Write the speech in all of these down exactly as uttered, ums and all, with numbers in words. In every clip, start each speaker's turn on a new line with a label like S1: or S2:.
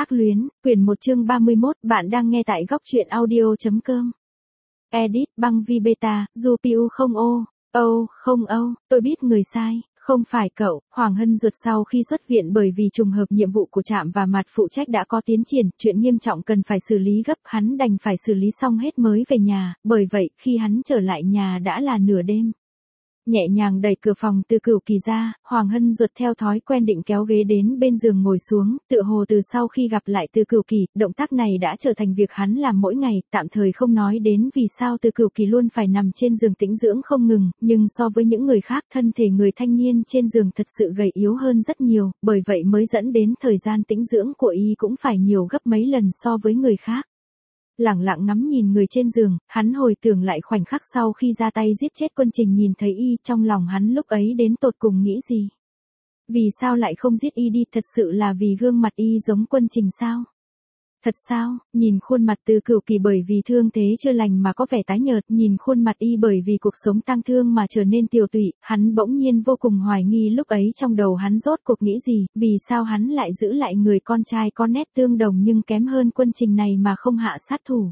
S1: Ác luyến, quyển một chương ba mươi mốt, bạn đang nghe tại góc truyện audio.com. Edit, băng vi beta, du piu không ô, ô, không ô, tôi biết người sai, không phải cậu. Hoàng Hân ruột sau khi xuất viện bởi vì trùng hợp nhiệm vụ của trạm và mặt phụ trách đã có tiến triển, chuyện nghiêm trọng cần phải xử lý gấp, hắn đành phải xử lý xong hết mới về nhà, bởi vậy khi hắn trở lại nhà đã là nửa đêm. Nhẹ nhàng đẩy cửa phòng Từ Cửu Kỳ ra, Hoàng Hân ruột theo thói quen định kéo ghế đến bên giường ngồi xuống, tựa hồ từ sau khi gặp lại Từ Cửu Kỳ, động tác này đã trở thành việc hắn làm mỗi ngày, tạm thời không nói đến vì sao Từ Cửu Kỳ luôn phải nằm trên giường tĩnh dưỡng không ngừng, nhưng so với những người khác thân thể người thanh niên trên giường thật sự gầy yếu hơn rất nhiều, bởi vậy mới dẫn đến thời gian tĩnh dưỡng của y cũng phải nhiều gấp mấy lần so với người khác. Lẳng lặng ngắm nhìn người trên giường, hắn hồi tưởng lại khoảnh khắc sau khi ra tay giết chết Quân Trình nhìn thấy y, trong lòng hắn lúc ấy đến tột cùng nghĩ gì? Vì sao lại không giết y đi, thật sự là vì gương mặt y giống Quân Trình sao? Thật sao? Nhìn khuôn mặt Từ Cửu Kỳ bởi vì thương thế chưa lành mà có vẻ tái nhợt, nhìn khuôn mặt y bởi vì cuộc sống tang thương mà trở nên tiều tụy, hắn bỗng nhiên vô cùng hoài nghi lúc ấy trong đầu hắn rốt cuộc nghĩ gì, vì sao hắn lại giữ lại người con trai có nét tương đồng nhưng kém hơn Quân Trình này mà không hạ sát thủ.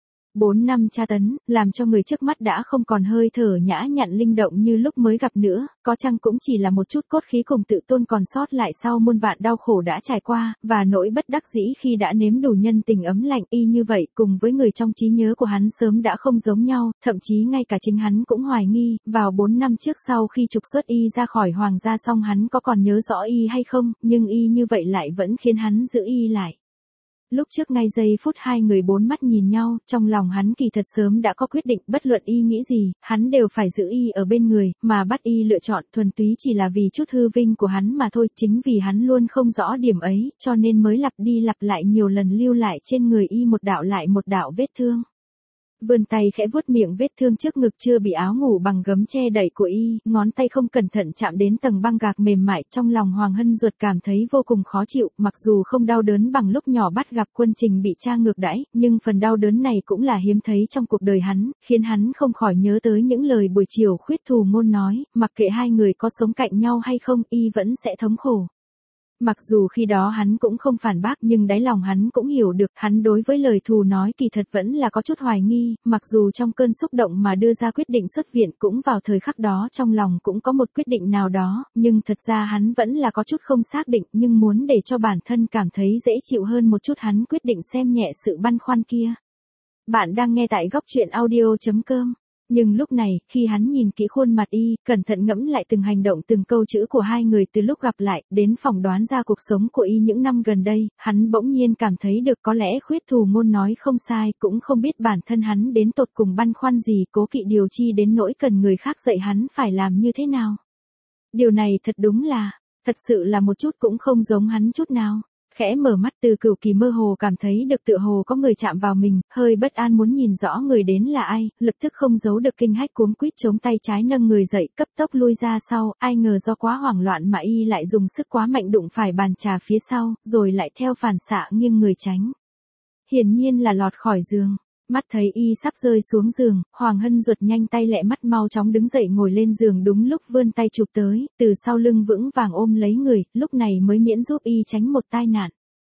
S1: Bốn năm tra tấn, làm cho người trước mắt đã không còn hơi thở nhã nhặn linh động như lúc mới gặp nữa, có chăng cũng chỉ là một chút cốt khí cùng tự tôn còn sót lại sau muôn vạn đau khổ đã trải qua, và nỗi bất đắc dĩ khi đã nếm đủ nhân tình ấm lạnh y như vậy, cùng với người trong trí nhớ của hắn sớm đã không giống nhau, thậm chí ngay cả chính hắn cũng hoài nghi, vào bốn năm trước sau khi trục xuất y ra khỏi hoàng gia xong hắn có còn nhớ rõ y hay không, nhưng y như vậy lại vẫn khiến hắn giữ y lại. Lúc trước ngay giây phút hai người bốn mắt nhìn nhau, trong lòng hắn kỳ thật sớm đã có quyết định, bất luận y nghĩ gì, hắn đều phải giữ y ở bên người, mà bắt y lựa chọn thuần túy chỉ là vì chút hư vinh của hắn mà thôi, chính vì hắn luôn không rõ điểm ấy, cho nên mới lặp đi lặp lại nhiều lần lưu lại trên người y một đạo lại một đạo vết thương. Vươn tay khẽ vuốt miệng vết thương trước ngực chưa bị áo ngủ bằng gấm che đậy của y, ngón tay không cẩn thận chạm đến tầng băng gạc mềm mại, trong lòng Hoàng Hân ruột cảm thấy vô cùng khó chịu, mặc dù không đau đớn bằng lúc nhỏ bắt gặp Quân Trình bị cha ngược đãi, nhưng phần đau đớn này cũng là hiếm thấy trong cuộc đời hắn, khiến hắn không khỏi nhớ tới những lời buổi chiều khuyết thù môn nói, mặc kệ hai người có sống cạnh nhau hay không, y vẫn sẽ thống khổ. Mặc dù khi đó hắn cũng không phản bác nhưng đáy lòng hắn cũng hiểu được, hắn đối với lời thù nói kỳ thật vẫn là có chút hoài nghi, mặc dù trong cơn xúc động mà đưa ra quyết định xuất viện cũng vào thời khắc đó trong lòng cũng có một quyết định nào đó, nhưng thật ra hắn vẫn là có chút không xác định, nhưng muốn để cho bản thân cảm thấy dễ chịu hơn một chút hắn quyết định xem nhẹ sự băn khoăn kia. Bạn đang nghe tại góc truyện audio.com. Nhưng lúc này, khi hắn nhìn kỹ khuôn mặt y, cẩn thận ngẫm lại từng hành động từng câu chữ của hai người từ lúc gặp lại, đến phỏng đoán ra cuộc sống của y những năm gần đây, hắn bỗng nhiên cảm thấy được có lẽ khuyết thù môn nói không sai, cũng không biết bản thân hắn đến tột cùng băn khoăn gì, cố kỵ điều chi đến nỗi cần người khác dạy hắn phải làm như thế nào. Điều này thật đúng là, thật sự là một chút cũng không giống hắn chút nào. Khẽ mở mắt Từ Cửu Kỳ mơ hồ cảm thấy được tựa hồ có người chạm vào mình, hơi bất an muốn nhìn rõ người đến là ai, lập tức không giấu được kinh hách cuống quýt chống tay trái nâng người dậy, cấp tốc lui ra sau, ai ngờ do quá hoảng loạn mà y lại dùng sức quá mạnh đụng phải bàn trà phía sau, rồi lại theo phản xạ nghiêng người tránh. Hiển nhiên là lọt khỏi giường. Mắt thấy y sắp rơi xuống giường, Hoàng Hân ruột nhanh tay lẹ mắt mau chóng đứng dậy ngồi lên giường đúng lúc vươn tay chụp tới, từ sau lưng vững vàng ôm lấy người, lúc này mới miễn giúp y tránh một tai nạn.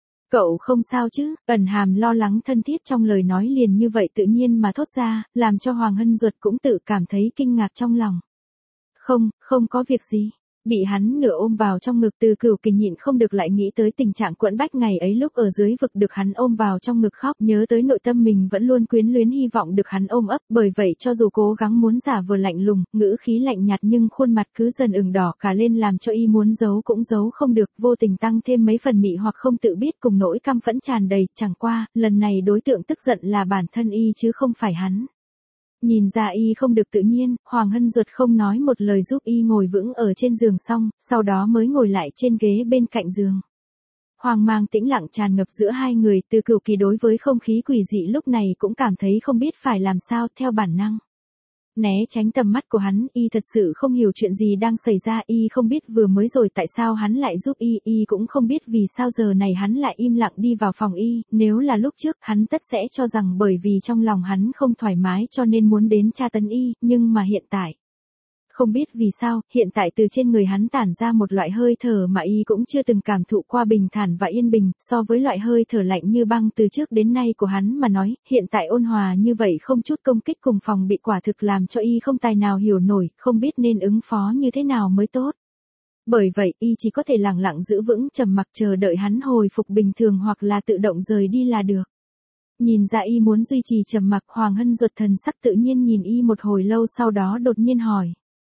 S1: Cậu không sao chứ, ẩn hàm lo lắng thân thiết trong lời nói liền như vậy tự nhiên mà thốt ra, làm cho Hoàng Hân ruột cũng tự cảm thấy kinh ngạc trong lòng. Không, không có việc gì. Bị hắn nửa ôm vào trong ngực Từ Cửu Kỳ nhịn không được lại nghĩ tới tình trạng quẫn bách ngày ấy lúc ở dưới vực được hắn ôm vào trong ngực khóc, nhớ tới nội tâm mình vẫn luôn quyến luyến hy vọng được hắn ôm ấp, bởi vậy cho dù cố gắng muốn giả vờ lạnh lùng, ngữ khí lạnh nhạt nhưng khuôn mặt cứ dần ửng đỏ cả lên làm cho y muốn giấu cũng giấu không được, vô tình tăng thêm mấy phần mị hoặc không tự biết cùng nỗi căm phẫn tràn đầy, chẳng qua, lần này đối tượng tức giận là bản thân y chứ không phải hắn. Nhìn ra y không được tự nhiên, Hoàng Hân ruột không nói một lời giúp y ngồi vững ở trên giường xong, sau đó mới ngồi lại trên ghế bên cạnh giường. Hoàng mang tĩnh lặng tràn ngập giữa hai người, Từ Cửu Kỳ đối với không khí quỷ dị lúc này cũng cảm thấy không biết phải làm sao, theo bản năng né tránh tầm mắt của hắn, y thật sự không hiểu chuyện gì đang xảy ra, y không biết vừa mới rồi tại sao hắn lại giúp y, y cũng không biết vì sao giờ này hắn lại im lặng đi vào phòng y, nếu là lúc trước, hắn tất sẽ cho rằng bởi vì trong lòng hắn không thoải mái cho nên muốn đến tra tấn y, nhưng mà hiện tại. Không biết vì sao, hiện tại từ trên người hắn tản ra một loại hơi thở mà y cũng chưa từng cảm thụ qua, bình thản và yên bình, so với loại hơi thở lạnh như băng từ trước đến nay của hắn mà nói, hiện tại ôn hòa như vậy không chút công kích cùng phòng bị, quả thực làm cho y không tài nào hiểu nổi, không biết nên ứng phó như thế nào mới tốt. Bởi vậy, y chỉ có thể lặng lặng giữ vững trầm mặc chờ đợi hắn hồi phục bình thường hoặc là tự động rời đi là được. Nhìn ra y muốn duy trì trầm mặc, Hoàng Hân Duật thần sắc tự nhiên nhìn y một hồi lâu, sau đó đột nhiên hỏi.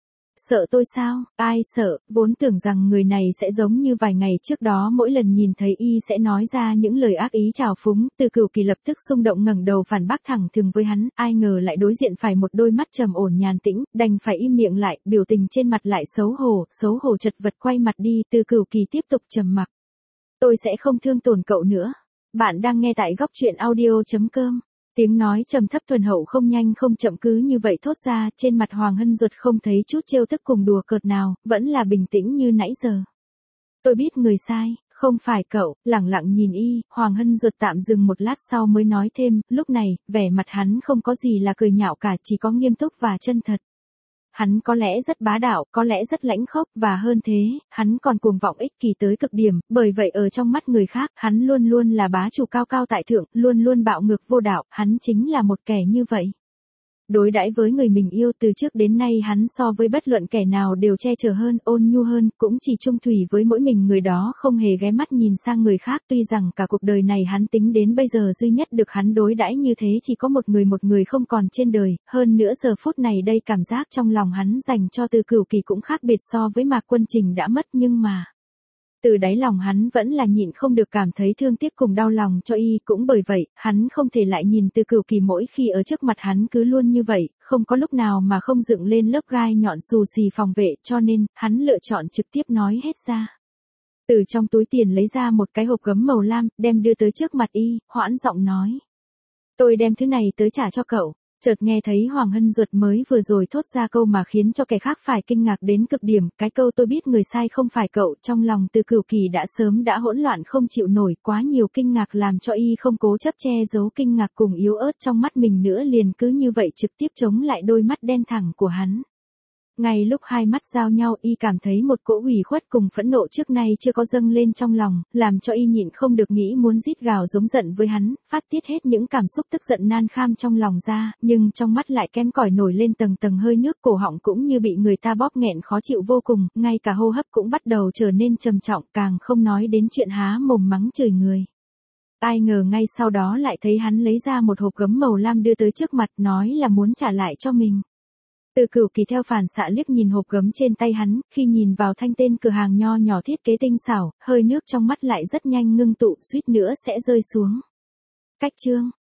S1: Sợ tôi sao? Ai sợ, vốn tưởng rằng người này sẽ giống như vài ngày trước đó, mỗi lần nhìn thấy y sẽ nói ra những lời ác ý trào phúng. Từ Cửu Kỳ lập tức xung động ngẩng đầu phản bác thẳng thừng với hắn, ai ngờ lại đối diện phải một đôi mắt trầm ổn nhàn tĩnh, đành phải im miệng lại, biểu tình trên mặt lại xấu hổ, xấu hổ chật vật quay mặt đi. Từ Cửu Kỳ tiếp tục trầm mặc. Tôi sẽ không thương tổn cậu nữa. Bạn đang nghe tại góc truyện audio chấm com. Tiếng nói trầm thấp thuần hậu không nhanh không chậm cứ như vậy thốt ra, trên mặt Hoàng Hân Duật không thấy chút trêu tức cùng đùa cợt nào, vẫn là bình tĩnh như nãy giờ. Tôi biết người sai, không phải cậu. Lẳng lặng nhìn y, Hoàng Hân Duật tạm dừng một lát sau mới nói thêm, lúc này, vẻ mặt hắn không có gì là cười nhạo cả, chỉ có nghiêm túc và chân thật. Hắn có lẽ rất bá đạo, có lẽ rất lãnh khốc, và hơn thế, hắn còn cuồng vọng ích kỷ tới cực điểm, bởi vậy ở trong mắt người khác, hắn luôn luôn là bá chủ cao cao tại thượng, luôn luôn bạo ngược vô đạo, hắn chính là một kẻ như vậy. Đối đãi với người mình yêu từ trước đến nay, hắn so với bất luận kẻ nào đều che chở hơn, ôn nhu hơn, cũng chỉ chung thủy với mỗi mình người đó, không hề ghé mắt nhìn sang người khác. Tuy rằng cả cuộc đời này hắn tính đến bây giờ duy nhất được hắn đối đãi như thế chỉ có một người, một người không còn trên đời, hơn nữa giờ phút này đây cảm giác trong lòng hắn dành cho Từ Cửu Kỳ cũng khác biệt so với Mạc Quân Trình đã mất, nhưng mà từ đáy lòng hắn vẫn là nhịn không được cảm thấy thương tiếc cùng đau lòng cho y, cũng bởi vậy, hắn không thể lại nhìn Từ Cửu Kỳ mỗi khi ở trước mặt hắn cứ luôn như vậy, không có lúc nào mà không dựng lên lớp gai nhọn xù xì phòng vệ, cho nên, hắn lựa chọn trực tiếp nói hết ra. Từ trong túi tiền lấy ra một cái hộp gấm màu lam, đem đưa tới trước mặt y, hoãn giọng nói. Tôi đem thứ này tới trả cho cậu. Chợt nghe thấy Hoàng Hân Duật mới vừa rồi thốt ra câu mà khiến cho kẻ khác phải kinh ngạc đến cực điểm, cái câu tôi biết người sai không phải cậu, trong lòng Từ Cửu Kỳ đã sớm đã hỗn loạn không chịu nổi, quá nhiều kinh ngạc làm cho y không cố chấp che giấu kinh ngạc cùng yếu ớt trong mắt mình nữa, liền cứ như vậy trực tiếp chống lại đôi mắt đen thẳng của hắn. Ngay lúc hai mắt giao nhau, y cảm thấy một cỗ ủy khuất cùng phẫn nộ trước nay chưa có dâng lên trong lòng, làm cho y nhịn không được nghĩ muốn rít gào giống giận với hắn, phát tiết hết những cảm xúc tức giận nan kham trong lòng ra, nhưng trong mắt lại kém cỏi nổi lên tầng tầng hơi nước, cổ họng cũng như bị người ta bóp nghẹn khó chịu vô cùng, ngay cả hô hấp cũng bắt đầu trở nên trầm trọng, càng không nói đến chuyện há mồm mắng chửi người. Ai ngờ ngay sau đó lại thấy hắn lấy ra một hộp gấm màu lam đưa tới trước mặt, nói là muốn trả lại cho mình. Từ Cửu Kỳ theo phản xạ liếc nhìn hộp gấm trên tay hắn, khi nhìn vào thanh tên cửa hàng nho nhỏ thiết kế tinh xảo, hơi nước trong mắt lại rất nhanh ngưng tụ, suýt nữa sẽ rơi xuống. Cách chương